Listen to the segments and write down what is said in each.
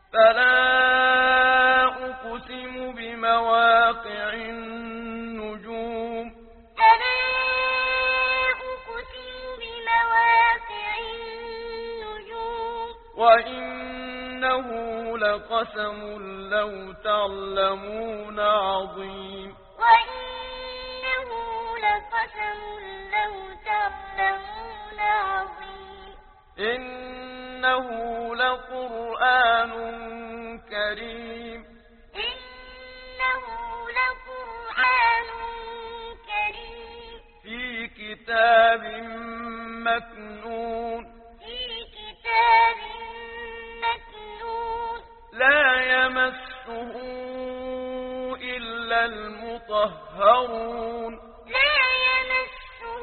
فلا أقسم بمواقع النجوم فلا أقسم بمواقع النجوم وإنه لقسم لو تعلمون عظيم وإنه لقسم لو تعلمون عظيم إنه لقرآن كريم إنه لقرآن كريم في كتاب مكنون في كتاب مكنون لا يمسه إلا المطهرون لا يمسه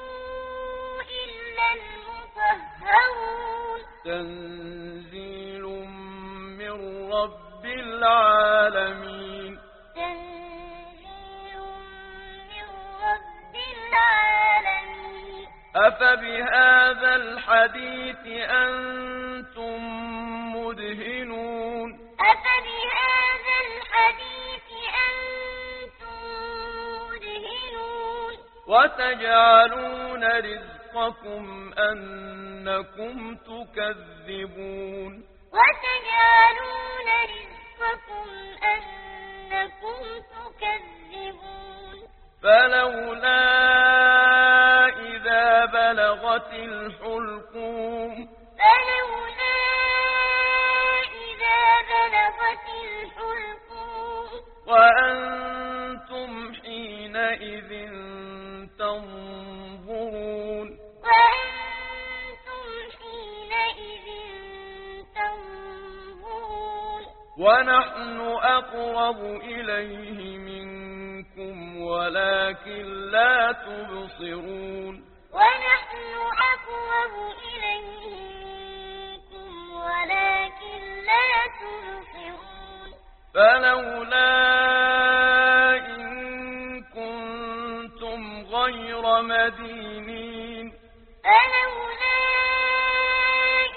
إلا المطهرون تنزيل من رب العالمين تنزيل من رب العالمين أفبهذا الحديث أنتم مدهنون أفبهذا الحديث أنتم مدهنون وتجعلون رزقكم أنكم تكذبون وتجعلون رزقكم أنكم تكذبون فلولا إذا بلغت الحلقوم فلولا إذا بلغت الحلقوم وأنتم حينئذ تنظرون وأنتم حينئذ تنظرون ونحن أقرب إليه منكم ولكن لا تبصرون ونحن أقرب إليه منكم ولكن لا تبصرون فلولا إن كنتم غير مدينين فلولا إن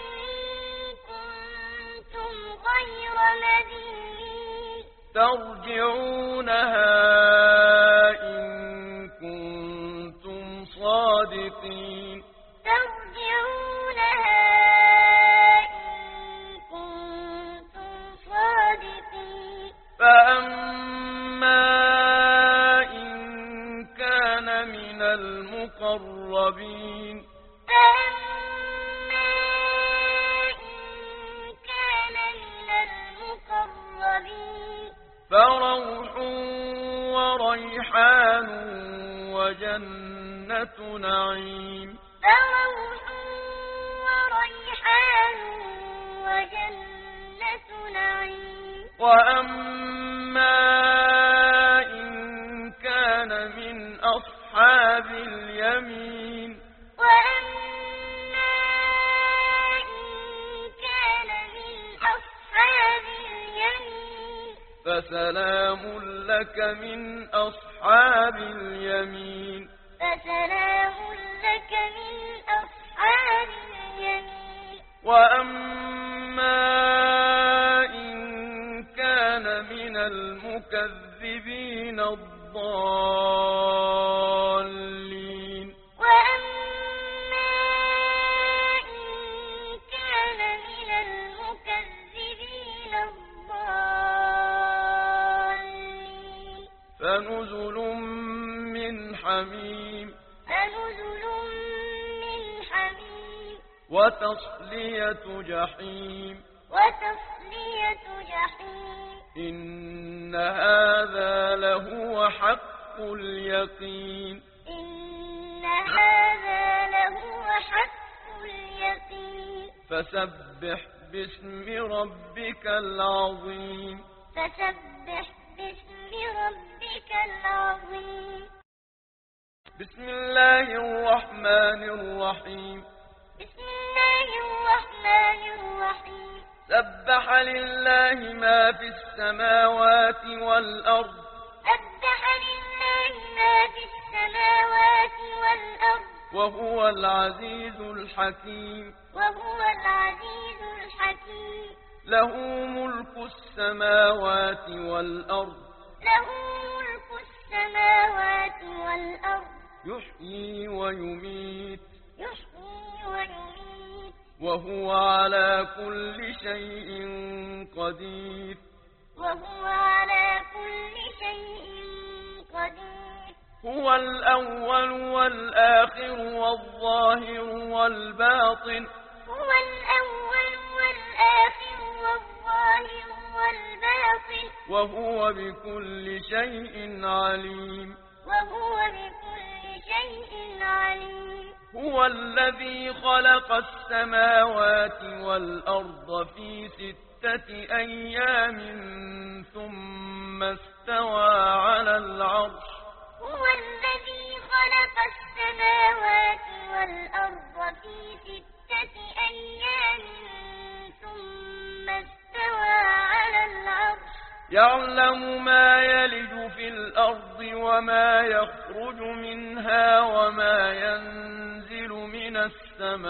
كنتم غير مدينين ترجعونها إن كنتم صادقين ترجعونها إن كنتم صادقين فأما إن كان من المقربين فأما إن كان من المقربين فروح وريحان وجنة نعيم فروح وريحان وجنة نعيم وأما إن كان من أصحاب اليمين وأما إن كان من أصحاب اليمين فسلام لك من أصحاب اليمين فسلام لك من أصحاب اليمين وأما إن كان من المكذبين الضالين وأما إن كان من المكذبين الضالين فنزل من حميم فنزل من حميم وتصلية جحيم وتصلية جحيم إن هذا لهو حق اليقين إن هذا لهو حق اليقين فسبح باسم ربك العظيم فسبح باسم ربك العظيم بسم الله الرحمن الرحيم بسم الله الرحمن الرحيم سبح لله ما في السماوات والأرض سبح لله ما في السماوات والأرض وهو العزيز الحكيم وهو العزيز الحكيم له ملك السماوات والأرض له ملك السماوات والأرض يحيي ويميت يحيي ويميت وهو على كل شيء قدير وهو على كل شيء قدير هو الأول والآخر والظاهر والباطن هو الأول والآخر والظاهر والباطن وهو بكل شيء عليم وهو بكل شيء عليم هو الذي خلق السماوات والأرض في 6 أيام ثم استوى على العرش هو الذي خلق السماوات والأرض في 6 أيام ثم استوى على العرش يعلم ما يلج في الأرض وما يخرج منها وما ينزل من السماء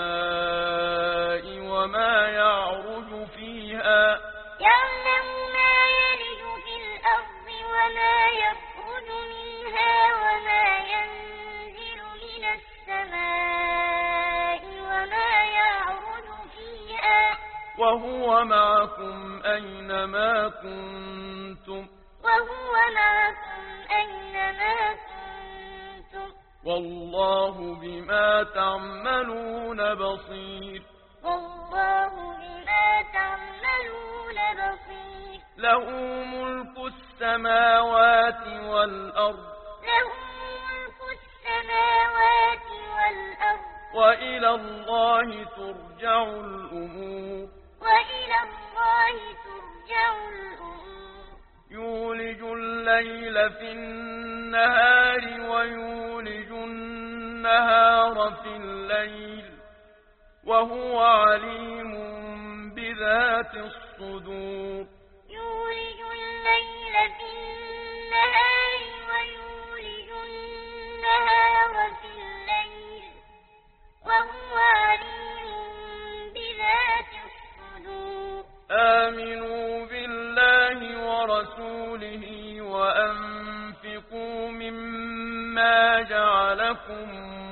وما يعرج فيها يعلم ما يلج في الأرض وما يخرج منها وما ينزل من السماء وما يعرج فيها وهو معكم أينما كنتم وهو معكم أينما كنتم والله بما تعملون بصير والله بما تعملون بصير له ملك السماوات والأرض له ملك السماوات والأرض وإلى الله ترجع الأمور وإلى الله ترجع الأمور يولج الليل في النهار ويولج النهار في الليل وهو عليم بذات الصدور يولج الليل في النهار ويولج النهار في الليل وهو عليم بذات الصدور آمنوا بالله ورسوله وأنفقوا مما جعلكم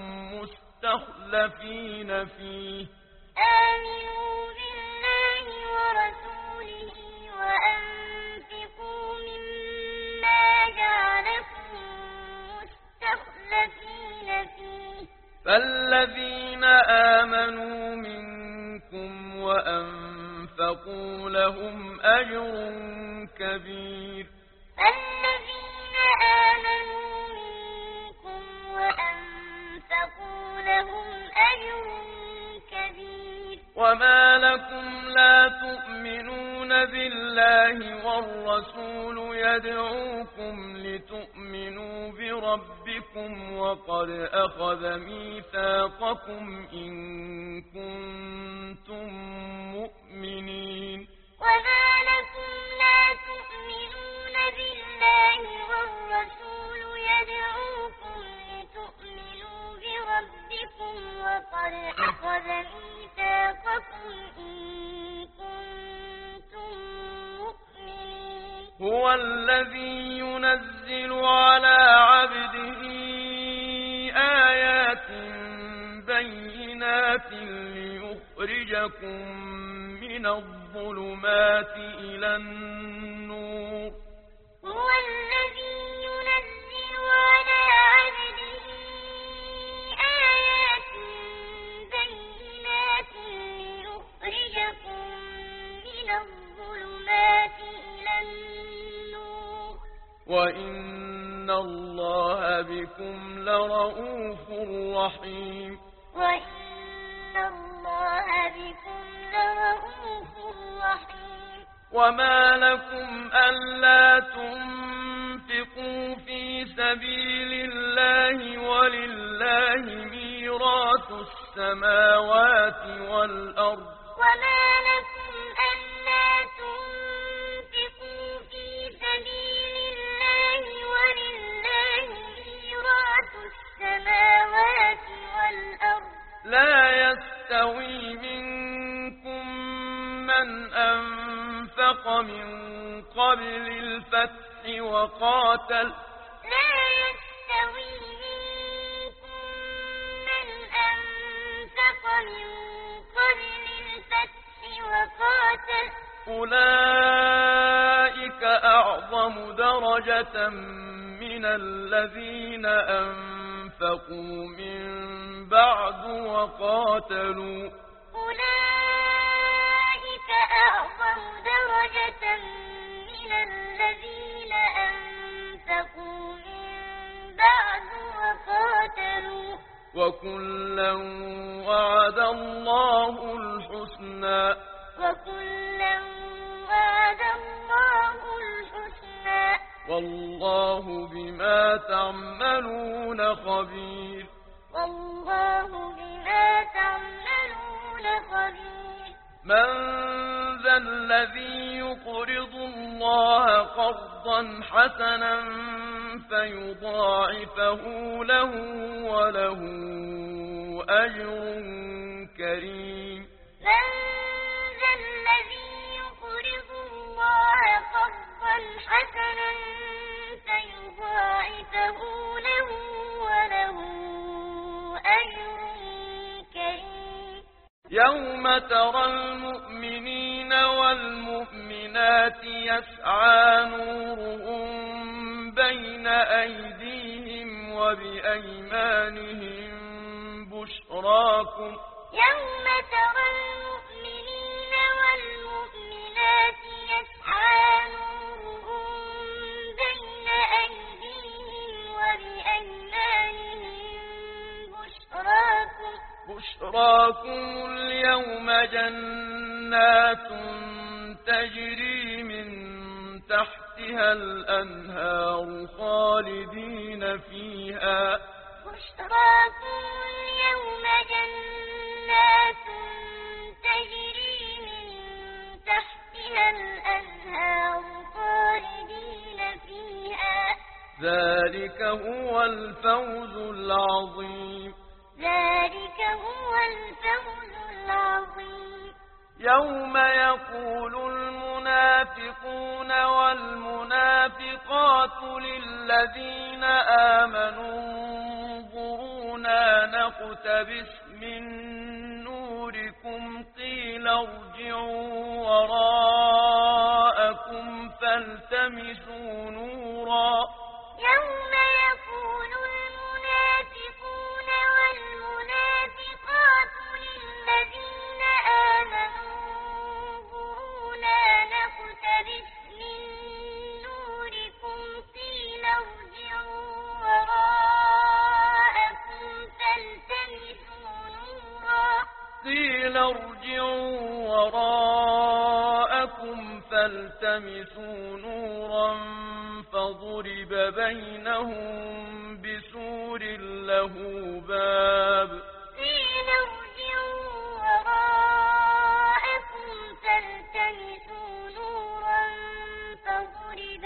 مستخلفين فيه آمنوا بالله ورسوله وأنفقوا مما جعلكم مستخلفين فيه فالذين آمنوا منكم وأنفقوا لهم أجر كبير فالذين آمنوا منكم وأنفقوا لهم أجر كبير وما لكم لا تؤمنون بالله والرسول يدعوكم لتؤمنوا بربكم وقد أخذ ميثاقكم إن كنتم مؤمنين وما لكم لا تؤمنون بالله والرسول يدعوكم لتؤمنوا بربكم وقد أخذ ميثاقكم إن كنتم مؤمنين هو الذي ينزل على عبده آيات بينات ليخرجكم من الظلمات إلى النور هو الذي ينزل على عبده آيات بينات ليخرجكم من الظلمات إلى النور وإن الله بكم لرءوف رحيم وإن الله بكم لرءوف رحيم وما لكم ألا تنفقوا في سبيل الله ولله ميراث السماوات والأرض وما لكم ألا تنفقوا في سبيل الله ولله ميراث السماوات والأرض لا يستوي منكم من أنفق أنفق من قبل الفتح وقاتل لا يستوي منكم من أنفق من قبل الفتح وقاتل أولئك أعظم درجة من الذين أنفقوا من بعد وقاتلوا أولئك أعظم درجة من الذين أنفقوا من بعد وقاتلوا وكلا وعد الله الحسنى وكلا وعد الله الحسنى والله بما تعملون خبير والله بما تعملون خبير من ذا الذي يقرض الله قرضا حسنا فيضاعفه له وله أجر كريم من ذا الذي يقرض الله قرضا حسنا فيضاعفه له وله أجر كريم يوم ترى المؤمنين والمؤمنات يسعى نورهم بين أيديهم وبأيمانهم بشراكم يوم ترى المؤمنين والمؤمنات يسعى نورهم بين أيديهم وبأيمانهم بشراكم اليوم جنات تجري من تحتها الأنهار خالدين فيها بشراكم اليوم جنات تجري من تحتها الأنهار خالدين فيها ذلك هو الفوز العظيم ذلك هو الفوز العظيم يوم يقول المنافقون والمنافقات للذين آمنوا انظرونا نقتبس من نوركم قيل ارجعوا وراءكم فالتمسوا نورا يوم يقول المنافقون والمنافقات للذين آمنوا انظرونا نقتبس من نوركم قيل ارجعوا وراءكم فالتمسوا نورا قيل ارجعوا وراءكم فالتمسوا نورا فضرب بينهم بسور له باب قيل ارجعوا وراءكم فالتمسوا نورا فضرب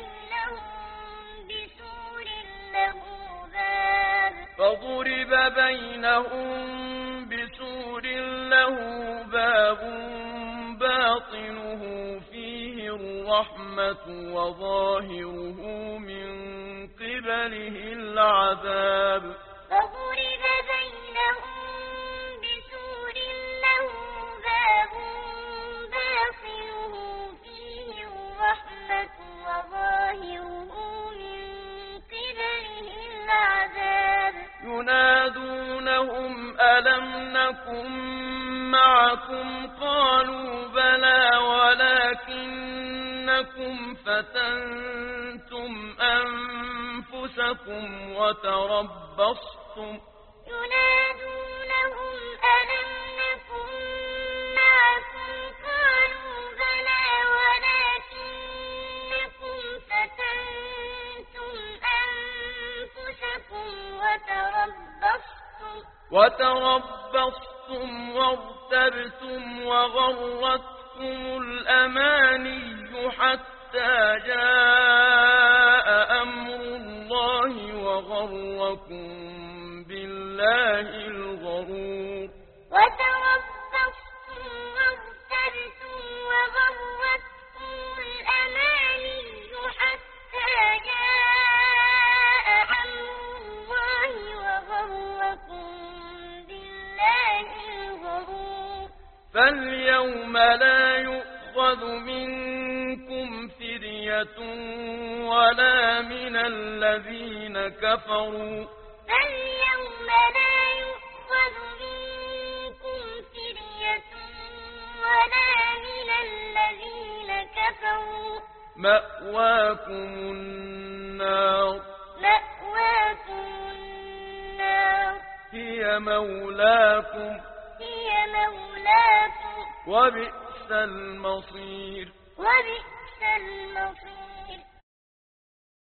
بينهم بسور له باب باطنه فيه الرحمة وظاهره من قبله العذاب فضرب بينهم بسور له باب باطنه فيه الرحمة وظاهره من قبله العذاب ينادونهم ألم نكن معكم قالوا بلى ولكنكم فتنتم أنفسكم وتربصتم ينادونهم ألم نكن معكم قالوا بلى ولكنكم فتنتم أنفسكم وتربصتم وارتبتم وغرتكم الأماني حتى جاء أمر الله وغركم بالله الغرور وتربصتم وارتبتم وغرتكم فاليوم لا يؤخذ منكم فدية ولا من الذين كفروا فاليوم لا يؤخذ منكم فدية ولا من الذين كفروا مأواكم النار هي مولاكم وبئس المصير